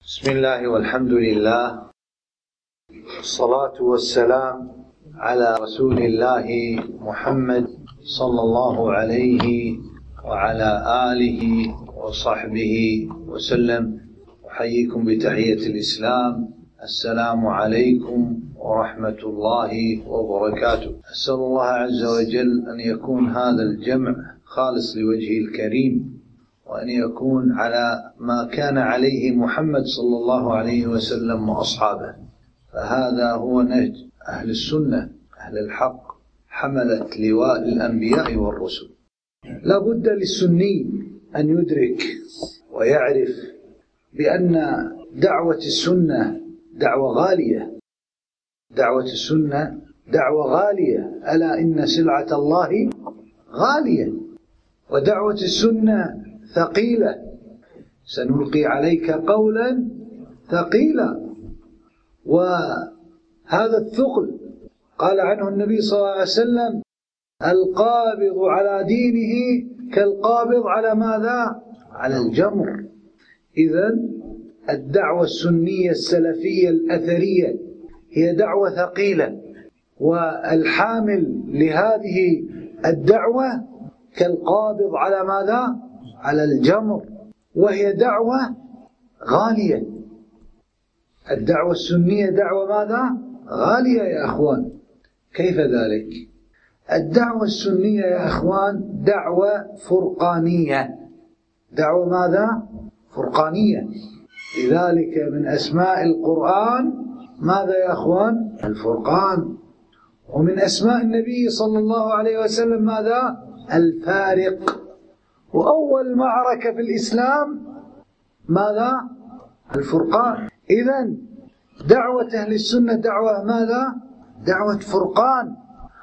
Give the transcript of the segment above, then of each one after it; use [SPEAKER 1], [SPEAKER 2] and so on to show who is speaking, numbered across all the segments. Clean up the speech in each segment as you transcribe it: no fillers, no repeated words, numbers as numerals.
[SPEAKER 1] بسم الله والحمد لله والصلاة والسلام على رسول الله محمد صلى الله عليه وعلى آله وصحبه وسلم. أحييكم بتحية الإسلام، السلام عليكم ورحمة الله وبركاته. أسأل الله عز وجل أن يكون هذا الجمع خالص لوجهه الكريم، وأن يكون على ما كان عليه محمد صلى الله عليه وسلم وأصحابه، فهذا هو نهج أهل السنة أهل الحق حملة لواء الأنبياء والرسل. لا بد للسني أن يدرك ويعرف بأن دعوة السنة دعوة غالية، دعوة السنة دعوة غالية، ألا إن سلعة الله غالية، ودعوة السنة ثقيلة، سنلقي عليك قولا ثقيلا. وهذا الثقل قال عنه النبي صلى الله عليه وسلم: القابض على دينه كالقابض على ماذا؟ على الجمر. إذن الدعوة السنية السلفية الأثرية هي دعوة ثقيلة، والحامل لهذه الدعوة كالقابض على ماذا؟ على الجمر، وهي دعوة غالية. الدعوة السنية دعوة ماذا؟ غالية يا أخوان. كيف ذلك؟ الدعوة السنية يا أخوان دعوة فرقانية. دعوة ماذا؟ فرقانية. لذلك من أسماء القرآن ماذا يا أخوان؟ الفرقان. ومن أسماء النبي صلى الله عليه وسلم ماذا؟ الفارق. وأول معركة في الإسلام ماذا؟ الفرقان. إذن دعوة أهل السنة دعوة ماذا؟ دعوة فرقان،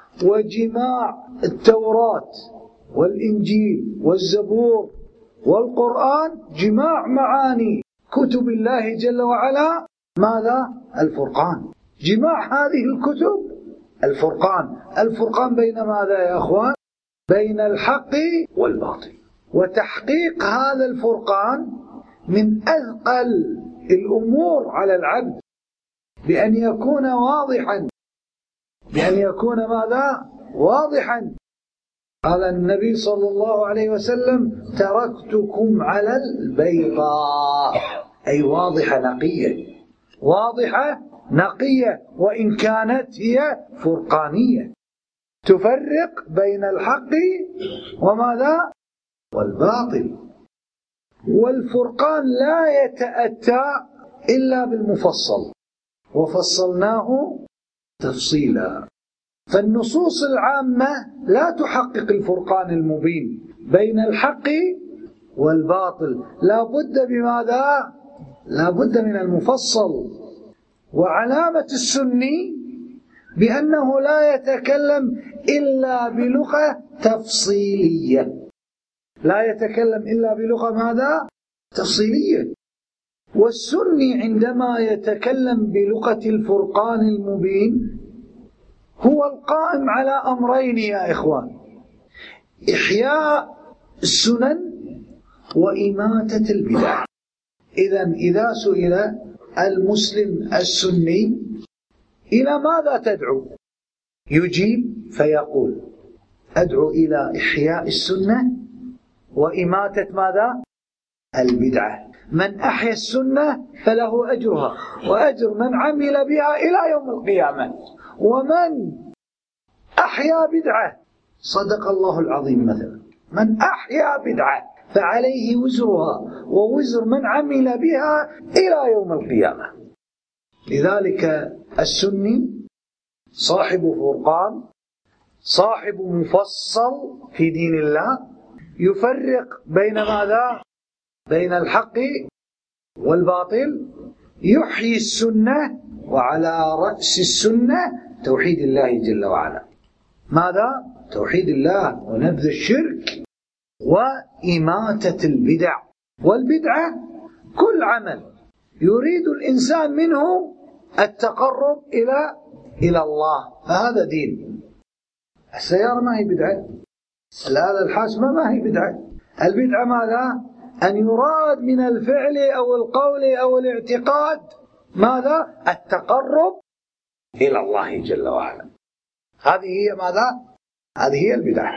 [SPEAKER 1] وجماع التوراة والإنجيل والزبور والقرآن جماع معاني كتب الله جل وعلا ماذا؟ الفرقان. جماع هذه الكتب الفرقان. الفرقان بين ماذا يا أخوان؟ بين الحق والباطل. وتحقيق هذا الفرقان من أثقل الأمور على العبد، بأن يكون واضحا، بأن يكون ماذا؟ واضحا. قال النبي صلى الله عليه وسلم: تركتكم على البيضاء، أي واضحة نقية، واضحة نقية، وإن كانت هي فرقانية تفرق بين الحق وماذا؟ والباطل. والفرقان لا يتأتى إلا بالمفصل، وفصلناه تفصيلا. فالنصوص العامة لا تحقق الفرقان المبين بين الحق والباطل، لا بد بماذا؟ لا بد من المفصل. وعلامة السني بأنه لا يتكلم إلا بلغة تفصيلية، لا يتكلم إلا بلغة ماذا؟ تفصيلية. والسني عندما يتكلم بلغة الفرقان المبين هو القائم على أمرين يا إخوان: إحياء السنن وإماتة البدع. إذن إذا سئل المسلم السني إلى ماذا تدعو؟ يجيب فيقول: أدعو إلى إحياء السنة وإماتة ماذا؟ البدعة. من أحيا السنة فله أجرها وأجر من عمل بها إلى يوم القيامة، ومن أحيا بدعة، صدق الله العظيم مثلا، من أحيا بدعة فعليه وزرها ووزر من عمل بها إلى يوم القيامة. لذلك السني صاحب فرقان، صاحب مفصل في دين الله، يفرق بين ماذا؟ بين الحق والباطل، يحيي السنة، وعلى رأس السنة توحيد الله جل وعلا. ماذا؟ توحيد الله ونبذ الشرك وإماتة البدع. والبدعة كل عمل يريد الإنسان منه التقرب إلى الله، فهذا دين. السيارة ما هي بدعة، الآلة الحاسبة ما هي بدعة. البدعة ماذا؟ أن يراد من الفعل أو القول أو الاعتقاد ماذا؟ التقرب إلى الله جل وعلا. هذه هي ماذا؟ هذه هي البدع.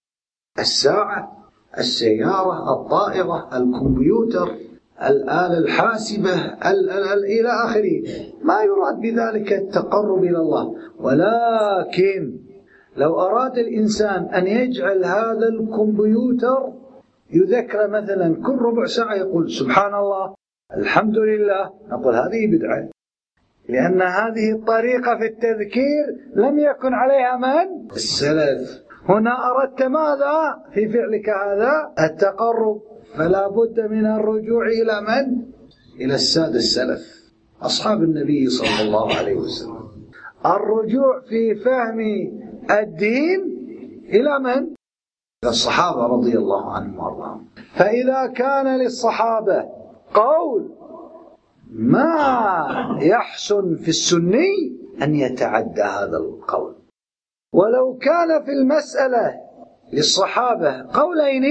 [SPEAKER 1] الساعة، السيارة، الطائرة، الكمبيوتر، الآلة الحاسبة، إلى آخره، ما يراد بذلك التقرب إلى الله. ولكن لو أراد الإنسان أن يجعل هذا الكمبيوتر يذكر مثلا كل ربع ساعة يقول سبحان الله الحمد لله، نقول هذه بدعة، لأن هذه الطريقة في التذكير لم يكن عليها من؟ السلف. هنا أردت ماذا في فعلك هذا؟ التقرب، فلا بد من الرجوع إلى من؟ إلى السادة السلف أصحاب النبي صلى الله عليه وسلم. الرجوع في فهم الدين إلى من؟ إلى الصحابة رضي الله عنهم وارضاهم. فإذا كان للصحابة قول ما يحسن في السني أن يتعدى هذا القول، ولو كان في المسألة للصحابة قولين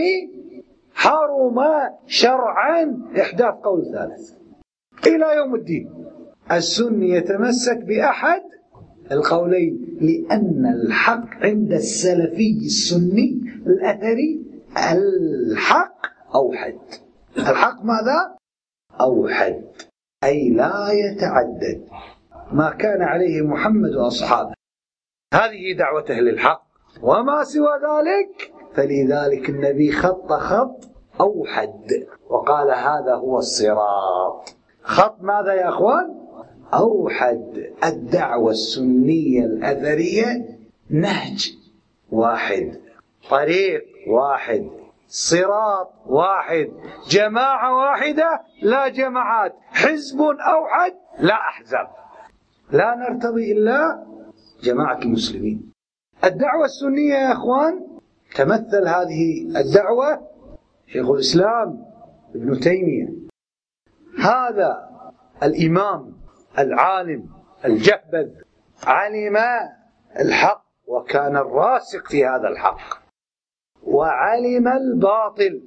[SPEAKER 1] حرم شرعا إحداث قول ثالث إلى يوم الدين. السني يتمسك بأحد القولين، لأن الحق عند السلفي السني الأثري الحق أوحد. الحق ماذا؟ أوحد، أي لا يتعدد ما كان عليه محمد وأصحابه. هذه دعوة أهل الحق، وما سوى ذلك فلذلك النبي خط أوحد وقال هذا هو الصراط. خط ماذا يا أخوان؟ أوحد. الدعوة السنية الأثرية نهج واحد، طريق واحد، صراط واحد، جماعة واحدة لا جماعات، حزب أوحد لا أحزاب، لا نرتضي إلا جماعة المسلمين. الدعوة السنية يا أخوان تمثل هذه الدعوة شيخ الإسلام ابن تيمية، هذا الإمام العالم الجهبذ، علم الحق وكان الراسخ في هذا الحق، وعلم الباطل،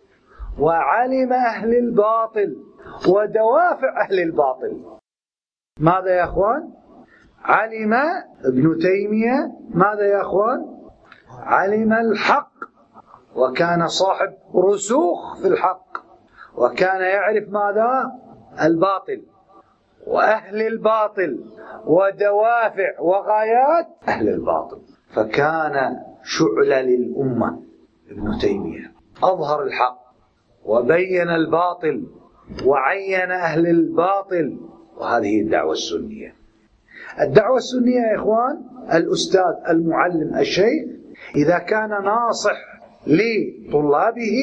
[SPEAKER 1] وعلم أهل الباطل ودوافع أهل الباطل. ماذا يا أخوان؟ علم ابن تيمية ماذا يا أخوان؟ علم الحق وكان صاحب رسوخ في الحق، وكان يعرف ماذا؟ الباطل وأهل الباطل ودوافع وغايات أهل الباطل، فكان شعلة للأمة ابن تيمية، أظهر الحق وبين الباطل وعين أهل الباطل. وهذه الدعوة السنية. الدعوة السنية يا إخوان، الأستاذ المعلم الشيخ إذا كان ناصح لطلابه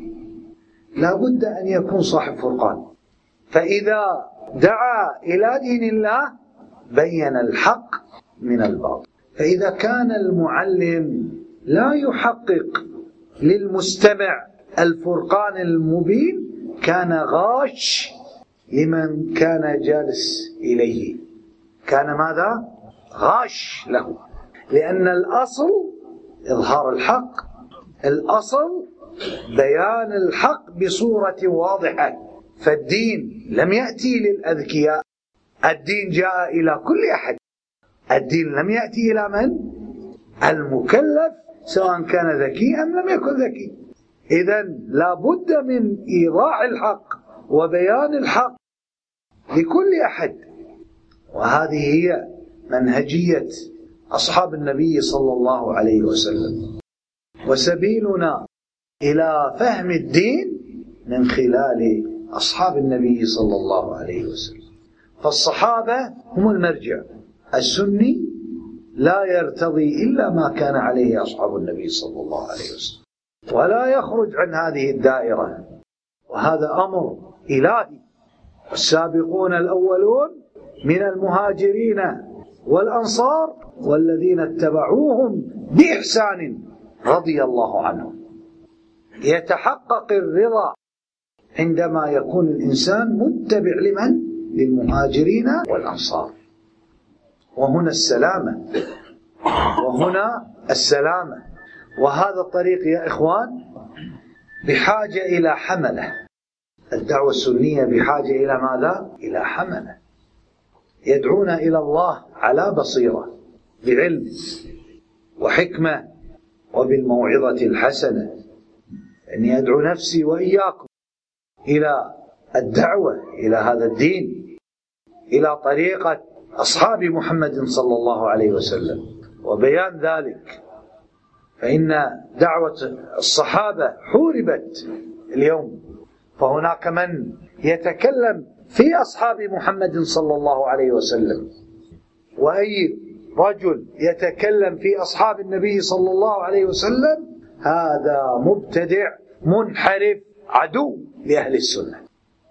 [SPEAKER 1] لا بد أن يكون صاحب فرقان، فإذا دعا إلى دين الله بين الحق من الباطل. فإذا كان المعلم لا يحقق للمستمع الفرقان المبين كان غاش لمن كان جالس إليه، كان ماذا؟ غاش له، لأن الأصل إظهار الحق، الأصل بيان الحق بصورة واضحة. فالدين لم يأتي للأذكياء، الدين جاء إلى كل أحد. الدين لم يأتي إلى من؟ المكلف، سواء كان ذكي أم لم يكن ذكي. إذن لا بد من إيضاح الحق وبيان الحق لكل أحد. وهذه هي منهجية أصحاب النبي صلى الله عليه وسلم، وسبيلنا إلى فهم الدين من خلال أصحاب النبي صلى الله عليه وسلم. فالصحابة هم المرجع. السني لا يرتضي إلا ما كان عليه أصحاب النبي صلى الله عليه وسلم، ولا يخرج عن هذه الدائرة، وهذا أمر إلهي. السابقون الأولون من المهاجرين والأنصار والذين اتبعوهم بإحسان رضي الله عنهم. يتحقق الرضا عندما يكون الإنسان متبع لمن؟ للمهاجرين والأنصار. وهنا السلامة، وهنا السلامة. وهذا الطريق يا إخوان بحاجة إلى حملة. الدعوة السنية بحاجة إلى ماذا؟ إلى حملة يدعون إلى الله على بصيرة، بعلم وحكمة وبالموعظة الحسنة. أني أدعو نفسي وإياكم إلى الدعوة إلى هذا الدين، إلى طريقة أصحاب محمد صلى الله عليه وسلم وبيان ذلك. فإن دعوة الصحابة حوربت اليوم، فهناك من يتكلم في أصحاب محمد صلى الله عليه وسلم، وأي رجل يتكلم في أصحاب النبي صلى الله عليه وسلم هذا مبتدع منحرف، عدو لأهل السنة،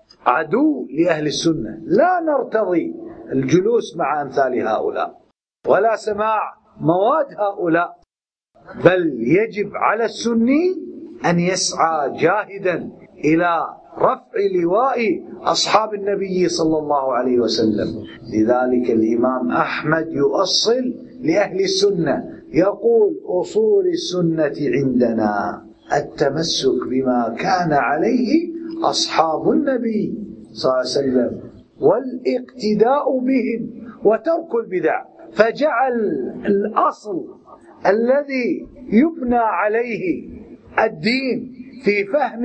[SPEAKER 1] عدو لأهل السنة. لا نرتضي الجلوس مع أمثال هؤلاء ولا سماع مواد هؤلاء، بل يجب على السني أن يسعى جاهدا إلى رفع لواء أصحاب النبي صلى الله عليه وسلم. لذلك الإمام أحمد يؤصل لأهل السنة، يقول: أصول السنة عندنا التمسك بما كان عليه أصحاب النبي صلى الله عليه وسلم والاقتداء بهم وترك البدع. فجعل الأصل الذي يبنى عليه الدين في فهم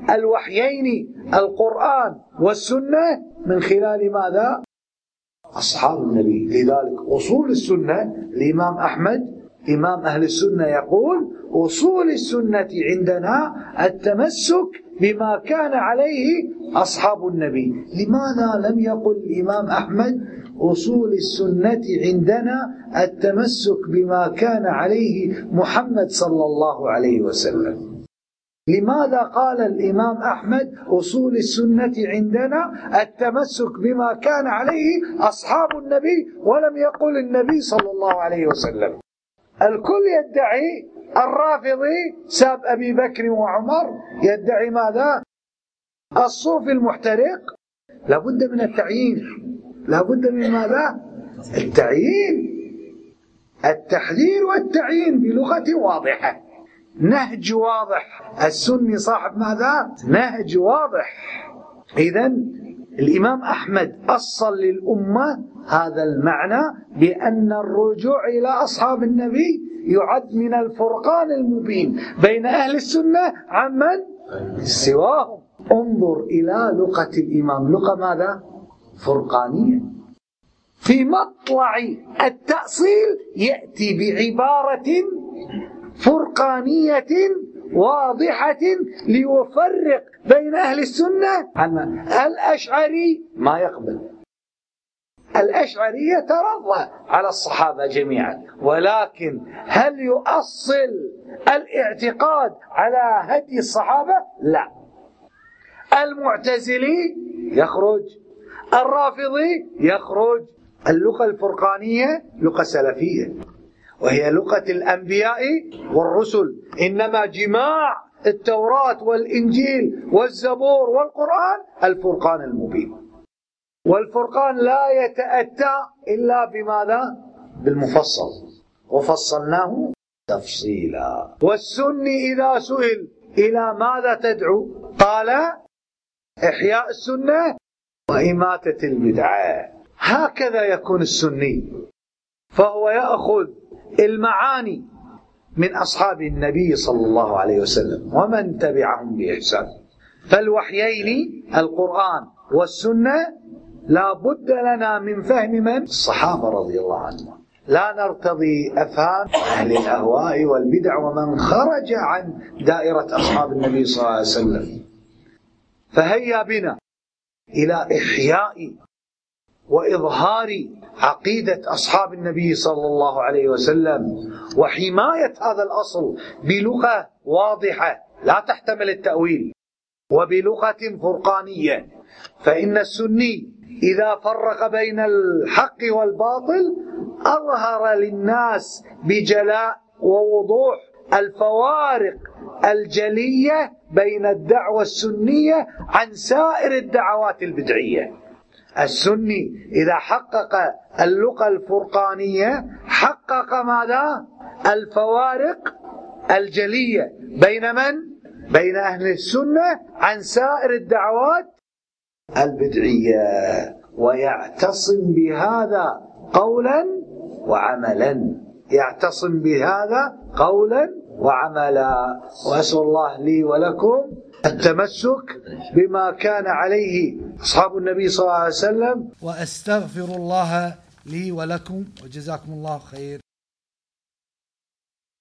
[SPEAKER 1] الوحيين القرآن والسنة من خلال ماذا؟ أصحاب النبي. لذلك أصول السنة الإمام أحمد إمام أهل السنة يقول: أصول السنة عندنا التمسك بما كان عليه أصحاب النبي. لماذا لم يقل الإمام أحمد أصول السنة عندنا التمسك بما كان عليه محمد صلى الله عليه وسلم؟ لماذا قال الإمام أحمد أصول السنة عندنا التمسك بما كان عليه أصحاب النبي ولم يقل النبي صلى الله عليه وسلم؟ الكل يدعي، الرافضي ساب أبي بكر وعمر يدعي ماذا؟ الصوفي المحترق. لابد من التعيين، لابد من ماذا؟ التعيين، التحذير والتعيين بلغة واضحة، نهج واضح. السني صاحب ماذا؟ نهج واضح. إذن الإمام أحمد أصل للأمة هذا المعنى بأن الرجوع إلى أصحاب النبي يعد من الفرقان المبين بين أهل السنة عمن سواهم. انظر إلى لغة الإمام، لغة ماذا؟ فرقانية. في مطلع التأصيل يأتي بعبارة فرقانية واضحة ليفرق بين أهل السنة عن الأشعري. ما يقبل الأشعري يترضى على الصحابة جميعا، ولكن هل يؤصل الاعتقاد على هدي الصحابة؟ لا. المعتزلي يخرج، الرافضي يخرج. اللغة الفرقانية لغة سلفية، وهي لغة الأنبياء والرسل. إنما جماع التوراة والإنجيل والزبور والقرآن الفرقان المبين، والفرقان لا يتأتى إلا بماذا؟ بالمفصل، وفصلناه تفصيلا. والسني إذا سئل إلى ماذا تدعو قال: إحياء السنة وإماتة البدعة. هكذا يكون السني، فهو يأخذ المعاني من أصحاب النبي صلى الله عليه وسلم ومن تبعهم بإحسان. فالوحيين القرآن والسنة لا بد لنا من فهم من؟ الصحابة رضي الله عنهم. لا نرتضي أفهام أهل الأهواء والبدع ومن خرج عن دائرة أصحاب النبي صلى الله عليه وسلم. فهيا بنا إلى إحياء وإظهار عقيدة أصحاب النبي صلى الله عليه وسلم وحماية هذا الأصل بلغة واضحة لا تحتمل التأويل، وبلغة فرقانية. فإن السني إذا فرق بين الحق والباطل أظهر للناس بجلاء ووضوح الفوارق الجلية بين الدعوة السنية عن سائر الدعوات البدعية. السني إذا حقق اللغة الفرقانية حقق ماذا؟ الفوارق الجلية بين من؟ بين أهل السنة عن سائر الدعوات البدعية، ويعتصم بهذا قولا وعملا، يعتصم بهذا قولا وعملا. وأسأل الله لي ولكم التمسك بما كان عليه أصحاب النبي صلى الله عليه وسلم،
[SPEAKER 2] وأستغفر الله لي ولكم، وجزاكم الله خير.